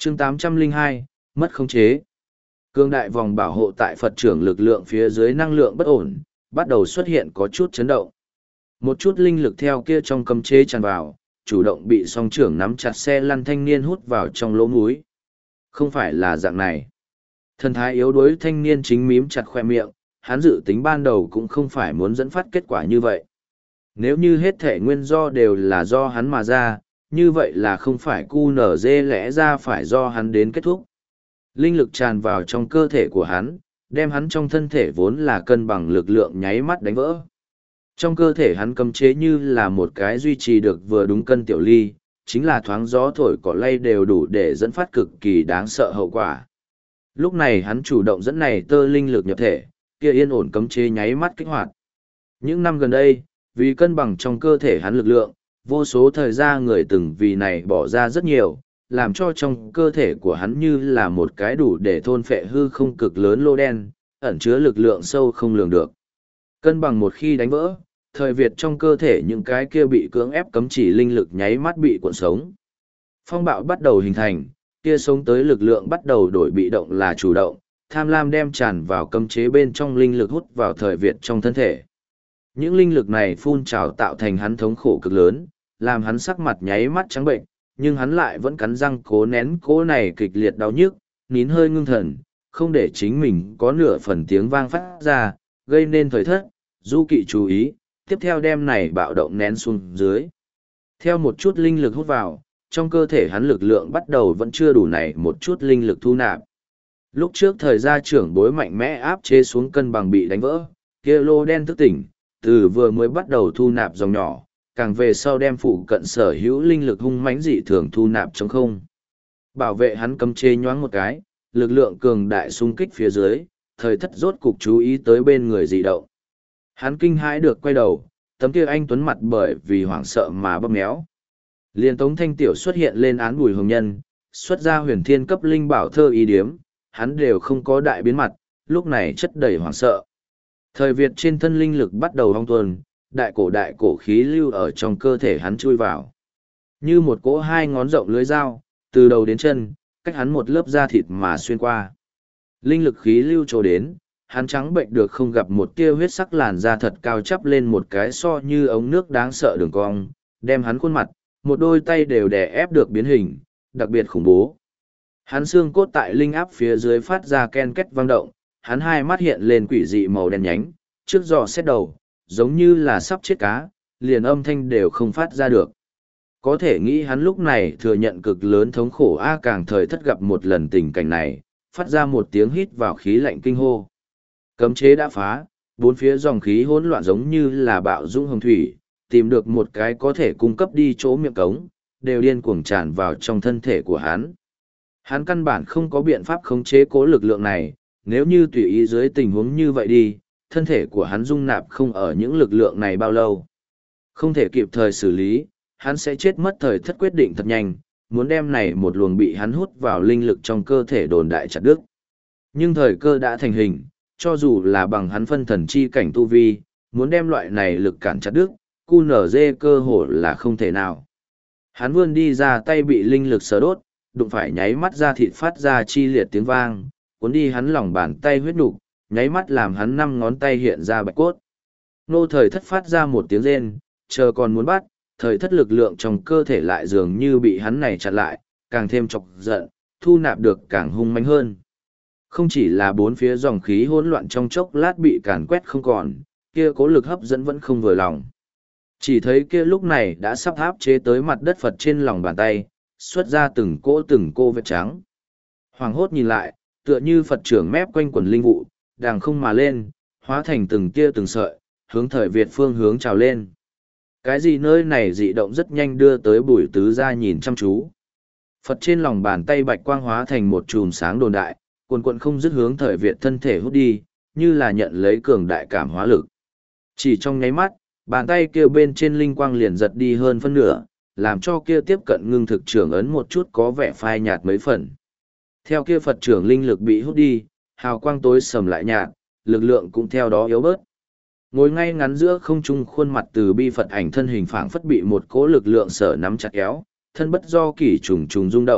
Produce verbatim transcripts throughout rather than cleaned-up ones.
chương tám trăm lẻ hai, mất khống chế. Cương đại vòng bảo hộ tại Phật trưởng lực lượng phía dưới năng lượng bất ổn, bắt đầu xuất hiện có chút chấn động. Một chút linh lực theo kia trong cấm chế tràn vào, chủ động bị song trưởng nắm chặt xe lăn thanh niên hút vào trong lỗ múi. Không phải là dạng này. Thần thái yếu đuối thanh niên chính mím chặt khoe miệng, hắn dự tính ban đầu cũng không phải muốn dẫn phát kết quả như vậy. Nếu như hết thể nguyên do đều là do hắn mà ra, như vậy là không phải cu nở dê lẽ ra phải do hắn đến kết thúc. Linh lực tràn vào trong cơ thể của hắn, đem hắn trong thân thể vốn là cân bằng lực lượng nháy mắt đánh vỡ. Trong cơ thể hắn cấm chế như là một cái duy trì được vừa đúng cân tiểu ly, chính là thoáng gió thổi cỏ lay đều đủ để dẫn phát cực kỳ đáng sợ hậu quả. Lúc này hắn chủ động dẫn này tơ linh lực nhập thể, kia yên ổn cấm chế nháy mắt kích hoạt. Những năm gần đây, vì cân bằng trong cơ thể hắn lực lượng, vô số thời gian người từng vì này bỏ ra rất nhiều, làm cho trong cơ thể của hắn như là một cái đủ để thôn phệ hư không cực lớn lô đen, ẩn chứa lực lượng sâu không lường được. Cân bằng một khi đánh vỡ, thời Việt trong cơ thể những cái kia bị cưỡng ép cấm chỉ linh lực nháy mắt bị cuộn sống. Phong bạo bắt đầu hình thành, kia sống tới lực lượng bắt đầu đổi bị động là chủ động, tham lam đem tràn vào cấm chế bên trong linh lực hút vào thời Việt trong thân thể. Những linh lực này phun trào tạo thành hắn thống khổ cực lớn, làm hắn sắc mặt nháy mắt trắng bệnh, nhưng hắn lại vẫn cắn răng cố nén cố này kịch liệt đau nhức, nín hơi ngưng thần, không để chính mình có nửa phần tiếng vang phát ra, gây nên thời thất, du kỵ chú ý, tiếp theo đem này bạo động nén xuống dưới. Theo một chút linh lực hút vào, trong cơ thể hắn lực lượng bắt đầu vẫn chưa đủ này một chút linh lực thu nạp. Lúc trước thời gia trưởng bối mạnh mẽ áp chế xuống cân bằng bị đánh vỡ, kia lô đen thức tỉnh, từ vừa mới bắt đầu thu nạp dòng nhỏ, càng về sau đem phụ cận sở hữu linh lực hung mãnh dị thường thu nạp trong không. Bảo vệ hắn cấm chế nhoáng một cái, lực lượng cường đại xung kích phía dưới, thời thất rốt cục chú ý tới bên người dị động. Hắn kinh hãi được quay đầu, tấm kia anh tuấn mặt bởi vì hoảng sợ mà bóp méo. Liên Tống Thanh Tiểu xuất hiện lên án Bùi Hồng Nhân, xuất ra huyền thiên cấp linh bảo thơ y điếm, hắn đều không có đại biến mặt, lúc này chất đầy hoảng sợ. Thời Việt trên thân linh lực bắt đầu hong tuần, đại cổ đại cổ khí lưu ở trong cơ thể hắn chui vào. Như một cỗ hai ngón rộng lưới dao, từ đầu đến chân, cách hắn một lớp da thịt mà xuyên qua. Linh lực khí lưu trổ đến, hắn trắng bệnh được không gặp một tia huyết sắc làn da thật cao chắp lên một cái so như ống nước đáng sợ đường cong, đem hắn khuôn mặt, một đôi tay đều đè ép được biến hình, đặc biệt khủng bố. Hắn xương cốt tại linh áp phía dưới phát ra ken két vang động, hắn hai mắt hiện lên quỷ dị màu đen nhánh, trước giò xét đầu, giống như là sắp chết cá, liền âm thanh đều không phát ra được. Có thể nghĩ hắn lúc này thừa nhận cực lớn thống khổ a càng thời thất gặp một lần tình cảnh này, phát ra một tiếng hít vào khí lạnh kinh hô. Cấm chế đã phá, bốn phía dòng khí hỗn loạn giống như là bạo dũng hồng thủy, tìm được một cái có thể cung cấp đi chỗ miệng cống, đều điên cuồng tràn vào trong thân thể của hắn. Hắn căn bản không có biện pháp khống chế cố lực lượng này, nếu như tùy ý dưới tình huống như vậy đi, thân thể của hắn dung nạp không ở những lực lượng này bao lâu. Không thể kịp thời xử lý, hắn sẽ chết mất. Thời thất quyết định thật nhanh, muốn đem này một luồng bị hắn hút vào linh lực trong cơ thể đồn đại chặt đứt. Nhưng thời cơ đã thành hình, cho dù là bằng hắn phân thần chi cảnh tu vi, muốn đem loại này lực cản chặt đứt, cu nở dê cơ hội là không thể nào. Hắn vươn đi ra tay bị linh lực sờ đốt, đụng phải nháy mắt ra thịt phát ra chi liệt tiếng vang, cuốn đi hắn lòng bàn tay huyết nục, nháy mắt làm hắn năm ngón tay hiện ra bạch cốt. Nô thời thất phát ra một tiếng rên, chờ còn muốn bắt, thời thất lực lượng trong cơ thể lại dường như bị hắn này chặn lại, càng thêm chọc giận, thu nạp được càng hung mãnh hơn. Không chỉ là bốn phía dòng khí hỗn loạn trong chốc lát bị càn quét không còn, kia cố lực hấp dẫn vẫn không vừa lòng. Chỉ thấy kia lúc này đã sắp áp chế tới mặt đất Phật trên lòng bàn tay, xuất ra từng cỗ từng cô vết trắng. Hoàng hốt nhìn lại, tựa như Phật trưởng mép quanh quần linh vụ, đàng không mà lên, hóa thành từng tia từng sợi, hướng thời Việt phương hướng trào lên. Cái gì nơi này dị động rất nhanh đưa tới Bùi Tứ gia nhìn chăm chú. Phật trên lòng bàn tay bạch quang hóa thành một chùm sáng đồn đại, cuồn cuộn không dứt hướng thời Việt thân thể hút đi, như là nhận lấy cường đại cảm hóa lực. Chỉ trong nháy mắt, bàn tay kia bên trên linh quang liền giật đi hơn phân nửa, làm cho kia tiếp cận ngưng thực trưởng ấn một chút có vẻ phai nhạt mấy phần. Theo kia Phật trưởng linh lực bị hút đi, hào quang tối sầm lại nhạt, lực lượng cũng theo đó yếu bớt. Ngồi ngay ngắn giữa không trung khuôn mặt từ bi Phật ảnh thân hình phảng phất bị một cỗ lực lượng sở nắm chặt kéo, thân bất do kỷ trùng trùng rung động,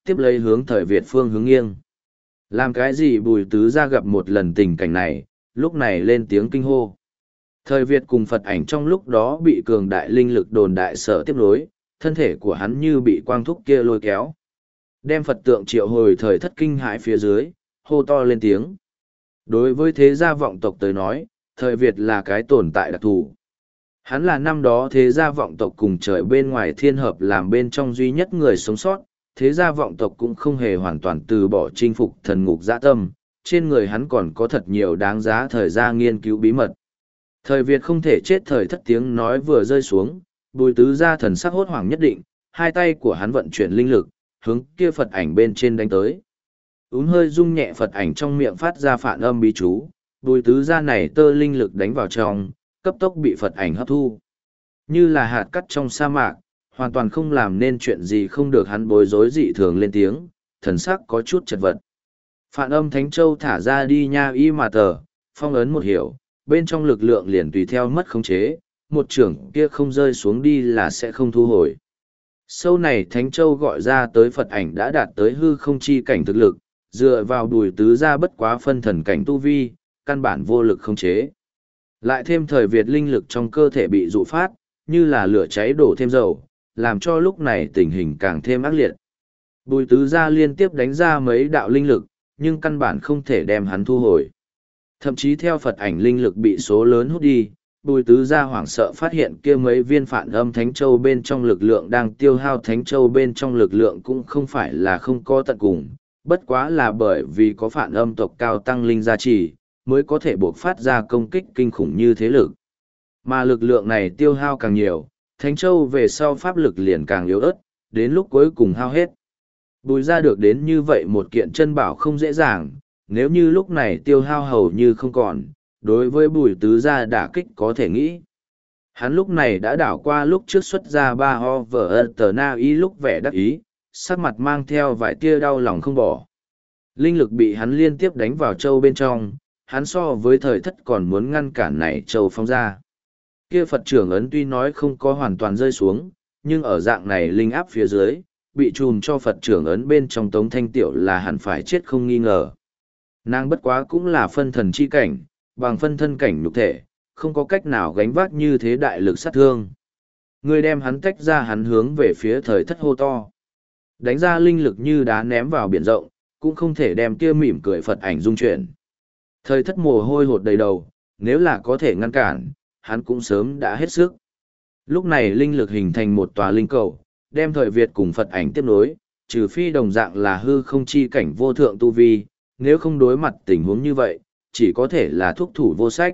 tiếp lấy hướng thời Việt phương hướng nghiêng. Làm cái gì Bùi Tứ Gia gặp một lần tình cảnh này, lúc này lên tiếng kinh hô. Thời Việt cùng Phật ảnh trong lúc đó bị cường đại linh lực đồn đại sở tiếp nối, thân thể của hắn như bị quang thúc kia lôi kéo. Đem Phật tượng triệu hồi thời thất kinh hãi phía dưới, hô to lên tiếng. Đối với thế gia vọng tộc tới nói, thời Việt là cái tồn tại đặc thù. Hắn là năm đó thế gia vọng tộc cùng trời bên ngoài thiên hợp làm bên trong duy nhất người sống sót, thế gia vọng tộc cũng không hề hoàn toàn từ bỏ chinh phục thần ngục dã tâm, trên người hắn còn có thật nhiều đáng giá thời gian nghiên cứu bí mật. Thời Việt không thể chết thời thất tiếng nói vừa rơi xuống, Bùi Tứ Gia thần sắc hốt hoảng nhất định, hai tay của hắn vận chuyển linh lực, hướng kia Phật ảnh bên trên đánh tới. Úm hơi rung nhẹ Phật ảnh trong miệng phát ra phản âm bí chú, Bùi Tứ Gia này tơ linh lực đánh vào trong, cấp tốc bị Phật ảnh hấp thu. Như là hạt cát trong sa mạc, hoàn toàn không làm nên chuyện gì không được hắn bối rối dị thường lên tiếng, thần sắc có chút chật vật. Phản âm Thánh Châu thả ra đi nha y mà tờ, phong ấn một hiểu, bên trong lực lượng liền tùy theo mất khống chế, một trưởng kia không rơi xuống đi là sẽ không thu hồi. Sâu này Thánh Châu gọi ra tới Phật ảnh đã đạt tới hư không chi cảnh thực lực, dựa vào Bùi Tứ Gia bất quá phân thần cảnh tu vi, căn bản vô lực khống chế. Lại thêm thời Việt linh lực trong cơ thể bị dụ phát, như là lửa cháy đổ thêm dầu, làm cho lúc này tình hình càng thêm ác liệt. Bùi Tứ Gia liên tiếp đánh ra mấy đạo linh lực, nhưng căn bản không thể đem hắn thu hồi. Thậm chí theo Phật ảnh linh lực bị số lớn hút đi, Bùi Tứ Gia hoảng sợ phát hiện kia mấy viên phản âm Thánh Châu bên trong lực lượng đang tiêu hao Thánh Châu bên trong lực lượng cũng không phải là không có tận cùng, bất quá là bởi vì có phản âm tộc cao tăng linh gia trì, mới có thể buộc phát ra công kích kinh khủng như thế lực. Mà lực lượng này tiêu hao càng nhiều, Thánh Châu về sau pháp lực liền càng yếu ớt, đến lúc cuối cùng hao hết. Bùi ra được đến như vậy một kiện chân bảo không dễ dàng, nếu như lúc này tiêu hao hầu như không còn, đối với Bùi Tứ Gia đả kích có thể nghĩ. Hắn lúc này đã đảo qua lúc trước xuất ra ba ho vở tờ na ý lúc vẻ đắc ý, sắc mặt mang theo vài tia đau lòng không bỏ. Linh lực bị hắn liên tiếp đánh vào châu bên trong, hắn so với thời thất còn muốn ngăn cản này châu phong ra. Kia Phật trưởng ấn tuy nói không có hoàn toàn rơi xuống, nhưng ở dạng này linh áp phía dưới, bị trùm cho Phật trưởng ấn bên trong Tống Thanh Tiểu là hẳn phải chết không nghi ngờ. Nàng bất quá cũng là phân thần chi cảnh, bằng phân thân cảnh nhục thể, không có cách nào gánh vác như thế đại lực sát thương. Người đem hắn tách ra hắn hướng về phía thời thất hô to. Đánh ra linh lực như đá ném vào biển rộng, cũng không thể đem kia mỉm cười Phật ảnh dung chuyển. Thời thất mồ hôi hột đầy đầu, nếu là có thể ngăn cản, hắn cũng sớm đã hết sức. Lúc này linh lực hình thành một tòa linh cầu, đem thời Việt cùng Phật ảnh tiếp nối, trừ phi đồng dạng là hư không chi cảnh vô thượng tu vi, nếu không đối mặt tình huống như vậy, chỉ có thể là thúc thủ vô sách.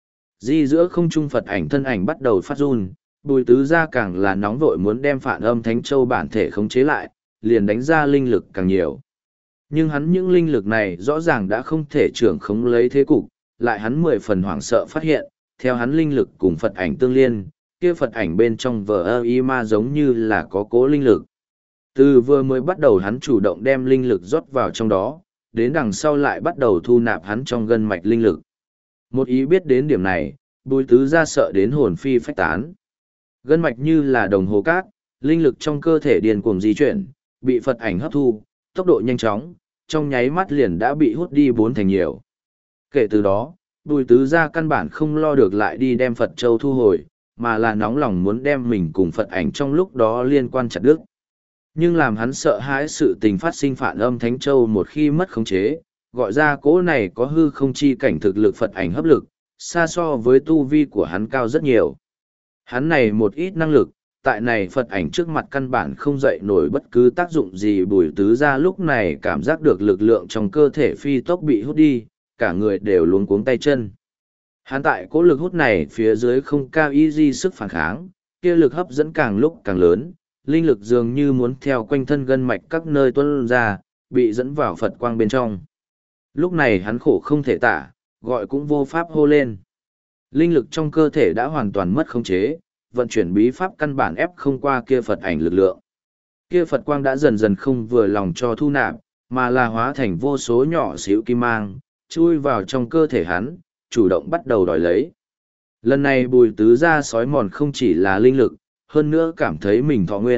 Di giữa không trung Phật ảnh thân ảnh bắt đầu phát run, Bùi Tứ Gia càng là nóng vội muốn đem phản âm Thánh Châu bản thể khống chế lại, liền đánh ra linh lực càng nhiều. Nhưng hắn những linh lực này rõ ràng đã không thể trưởng khống lấy thế cục, lại hắn mười phần hoảng sợ phát hiện, theo hắn linh lực cùng Phật ảnh tương liên, kia Phật ảnh bên trong vờ ơ y ma giống như là có cố linh lực. Từ vừa mới bắt đầu hắn chủ động đem linh lực rót vào trong đó, đến đằng sau lại bắt đầu thu nạp hắn trong gân mạch linh lực. Một ý biết đến điểm này, Bùi Tứ Gia sợ đến hồn phi phách tán. Gân mạch như là đồng hồ cát, linh lực trong cơ thể điên cuồng di chuyển, bị Phật ảnh hấp thu, tốc độ nhanh chóng, trong nháy mắt liền đã bị hút đi bốn thành nhiều. Kể từ đó, Bùi Tứ Gia căn bản không lo được lại đi đem Phật Châu thu hồi, mà là nóng lòng muốn đem mình cùng Phật ảnh trong lúc đó liên quan chặt đứt. Nhưng làm hắn sợ hãi sự tình phát sinh phản âm Thánh Châu một khi mất khống chế, gọi ra cỗ này có hư không chi cảnh thực lực Phật ảnh hấp lực, xa so với tu vi của hắn cao rất nhiều. Hắn này một ít năng lực, tại này Phật ảnh trước mặt căn bản không dậy nổi bất cứ tác dụng gì. Bùi Tứ Gia lúc này cảm giác được lực lượng trong cơ thể phi tốc bị hút đi, cả người đều luống cuống tay chân. Hắn tại cỗ lực hút này phía dưới không cao y di sức phản kháng, kia lực hấp dẫn càng lúc càng lớn, linh lực dường như muốn theo quanh thân gân mạch các nơi tuôn ra, bị dẫn vào Phật quang bên trong. Lúc này hắn khổ không thể tả, gọi cũng vô pháp hô lên. Linh lực trong cơ thể đã hoàn toàn mất khống chế, vận chuyển bí pháp căn bản ép không qua kia Phật ảnh lực lượng. Kia Phật quang đã dần dần không vừa lòng cho thu nạp, mà là hóa thành vô số nhỏ xíu kim mang, chui vào trong cơ thể hắn, chủ động bắt đầu đòi lấy. Lần này Bùi Tứ Gia sói mòn không chỉ là linh lực, hơn nữa cảm thấy mình thọ nguyên,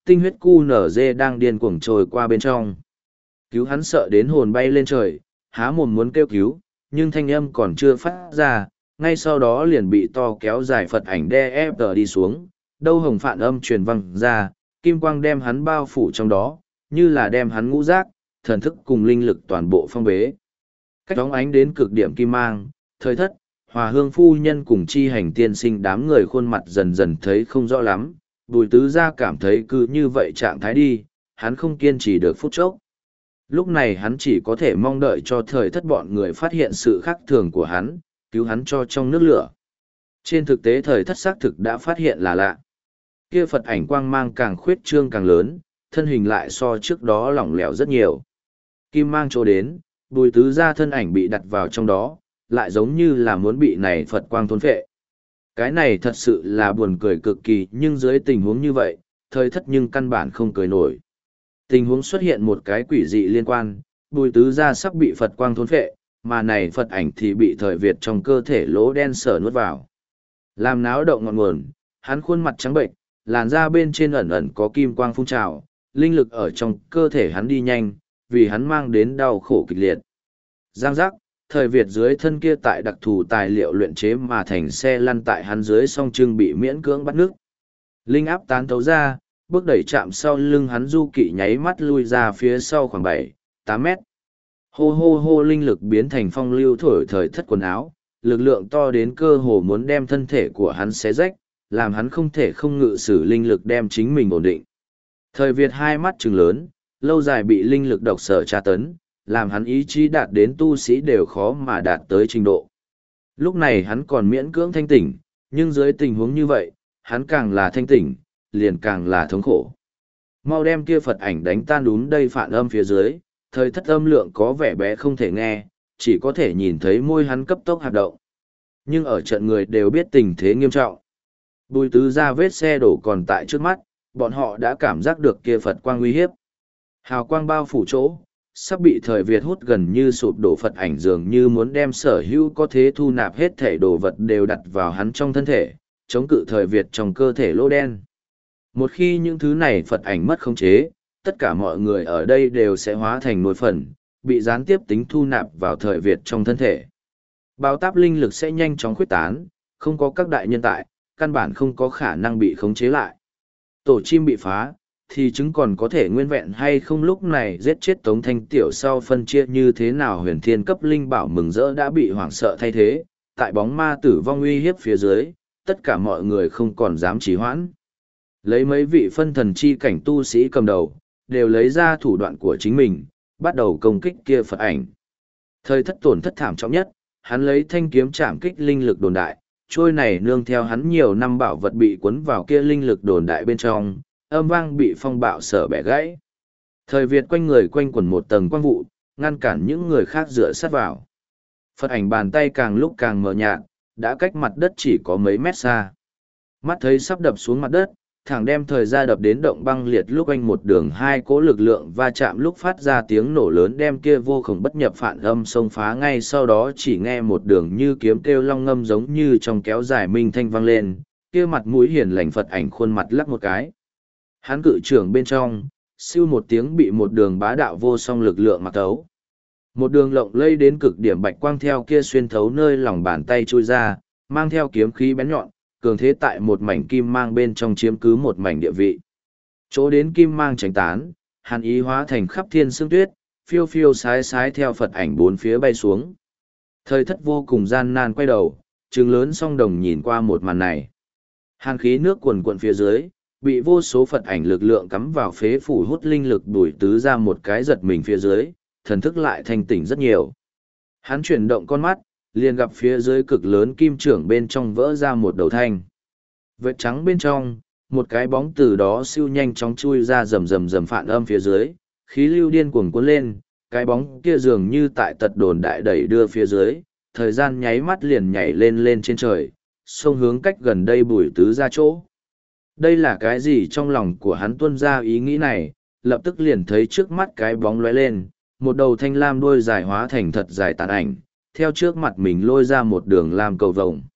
tinh huyết cu nở dê đang điên cuồng trôi qua bên trong. Cứu hắn sợ đến hồn bay lên trời, há mồm muốn kêu cứu, nhưng thanh âm còn chưa phát ra, ngay sau đó liền bị to kéo dài Phật ảnh đe ép tờ đi xuống, đâu hồng phạn âm truyền văng ra, kim quang đem hắn bao phủ trong đó, như là đem hắn ngũ giác, thần thức cùng linh lực toàn bộ phong bế. Cách đóng ánh đến cực điểm kim mang, thời thất, Hòa Hương phu nhân cùng chi hành tiên sinh đám người khuôn mặt dần dần thấy không rõ lắm, Bùi Tứ Gia cảm thấy cứ như vậy trạng thái đi, hắn không kiên trì được phút chốc. Lúc này hắn chỉ có thể mong đợi cho thời thất bọn người phát hiện sự khác thường của hắn, cứu hắn cho trong nước lửa. Trên thực tế thời thất xác thực đã phát hiện là lạ. Kia Phật ảnh quang mang càng khuyết trương càng lớn, thân hình lại so trước đó lỏng lẻo rất nhiều. Kim mang chỗ đến, Bùi Tứ Gia thân ảnh bị đặt vào trong đó, lại giống như là muốn bị này Phật quang thôn phệ. Cái này thật sự là buồn cười cực kỳ, nhưng dưới tình huống như vậy, thời thất nhưng căn bản không cười nổi. Tình huống xuất hiện một cái quỷ dị liên quan, Bùi Tứ Gia sắp bị Phật quang thôn phệ, mà này Phật ảnh thì bị thời Việt trong cơ thể lỗ đen sở nuốt vào. Làm náo động ngọn nguồn, hắn khuôn mặt trắng bệnh, làn da bên trên ẩn ẩn có kim quang phun trào, linh lực ở trong cơ thể hắn đi nhanh, vì hắn mang đến đau khổ kịch liệt. Giang giác, thời Việt dưới thân kia tại đặc thù tài liệu luyện chế mà thành xe lăn tại hắn dưới song trưng bị miễn cưỡng bắt nước. Linh áp tán thấu ra, bước đẩy chạm sau lưng hắn du kỵ nháy mắt lui ra phía sau khoảng bảy, tám mét. Hô hô hô linh lực biến thành phong lưu thổi thời thất quần áo, lực lượng to đến cơ hồ muốn đem thân thể của hắn xé rách, làm hắn không thể không ngự sử linh lực đem chính mình ổn định. Thời Việt hai mắt trừng lớn, lâu dài bị linh lực độc sở tra tấn, làm hắn ý chí đạt đến tu sĩ đều khó mà đạt tới trình độ. Lúc này hắn còn miễn cưỡng thanh tỉnh, nhưng dưới tình huống như vậy, hắn càng là thanh tỉnh, liền càng là thống khổ. Mau đem kia Phật ảnh đánh tan đún đây phản âm phía dưới, thời thất âm lượng có vẻ bé không thể nghe, chỉ có thể nhìn thấy môi hắn cấp tốc hoạt động. Nhưng ở trận người đều biết tình thế nghiêm trọng. Bùi Tứ Gia vết xe đổ còn tại trước mắt, bọn họ đã cảm giác được kia Phật quang uy hiếp. Hào quang bao phủ chỗ, sắp bị thời Việt hút gần như sụp đổ Phật ảnh dường như muốn đem sở hữu có thế thu nạp hết thể đồ vật đều đặt vào hắn trong thân thể, chống cự thời Việt trong cơ thể lỗ đen. Một khi những thứ này Phật ảnh mất khống chế, tất cả mọi người ở đây đều sẽ hóa thành nồi phần, bị gián tiếp tính thu nạp vào thời Việt trong thân thể. Bao táp linh lực sẽ nhanh chóng khuyết tán, không có các đại nhân tại, căn bản không có khả năng bị khống chế lại. Tổ chim bị phá, thì chứng còn có thể nguyên vẹn hay không, lúc này giết chết Tống Thanh Tiểu sau phân chia như thế nào huyền thiên cấp linh bảo mừng rỡ đã bị hoảng sợ thay thế, tại bóng ma tử vong uy hiếp phía dưới, tất cả mọi người không còn dám trì hoãn. Lấy mấy vị phân thần chi cảnh tu sĩ cầm đầu, đều lấy ra thủ đoạn của chính mình, bắt đầu công kích kia Phật ảnh. Thời thất tổn thất thảm trọng nhất, hắn lấy thanh kiếm chạm kích linh lực đồn đại, trôi này nương theo hắn nhiều năm bảo vật bị cuốn vào kia linh lực đồn đại bên trong, âm vang bị phong bạo sở bẻ gãy. Thời Việt quanh người quanh quẩn một tầng quang vụ, ngăn cản những người khác dựa sát vào. Phật ảnh bàn tay càng lúc càng mờ nhạt, đã cách mặt đất chỉ có mấy mét xa. Mắt thấy sắp đập xuống mặt đất, thẳng đem thời ra đập đến động băng liệt lúc anh một đường hai cỗ lực lượng va chạm lúc phát ra tiếng nổ lớn đem kia vô khổng bất nhập phản âm xông phá, ngay sau đó chỉ nghe một đường như kiếm kêu long ngâm giống như trong kéo dài minh thanh vang lên, kia mặt mũi hiền lành Phật ảnh khuôn mặt lắc một cái. Hắn cự trưởng bên trong, siêu một tiếng bị một đường bá đạo vô song lực lượng mặc thấu. Một đường lộng lây đến cực điểm bạch quang theo kia xuyên thấu nơi lòng bàn tay trôi ra, mang theo kiếm khí bén nhọn, cường thế tại một mảnh kim mang bên trong chiếm cứ một mảnh địa vị. Chỗ đến kim mang tránh tán, hàn ý hóa thành khắp thiên sương tuyết, phiêu phiêu sái sái theo Phật ảnh bốn phía bay xuống. Thời thất vô cùng gian nan quay đầu, trừng lớn song đồng nhìn qua một màn này. Hàn khí nước cuồn cuộn phía dưới, bị vô số Phật ảnh lực lượng cắm vào phế phủ hút linh lực Bùi Tứ ra một cái giật mình phía dưới, thần thức lại thanh tỉnh rất nhiều. Hắn chuyển động con mắt, liền gặp phía dưới cực lớn kim trưởng bên trong vỡ ra một đầu thanh. Vệt trắng bên trong, một cái bóng từ đó siêu nhanh chóng chui ra rầm rầm rầm phản âm phía dưới, khí lưu điên cuồng cuốn lên, cái bóng kia dường như tại tật đồn đại đẩy đưa phía dưới, thời gian nháy mắt liền nhảy lên lên trên trời, xông hướng cách gần đây Bùi Tứ ra chỗ. Đây là cái gì? Trong lòng của hắn tuôn ra ý nghĩ này, lập tức liền thấy trước mắt cái bóng lóe lên, một đầu thanh lam đuôi dài hóa thành thật dài tàn ảnh, theo trước mặt mình lôi ra một đường lam cầu vồng.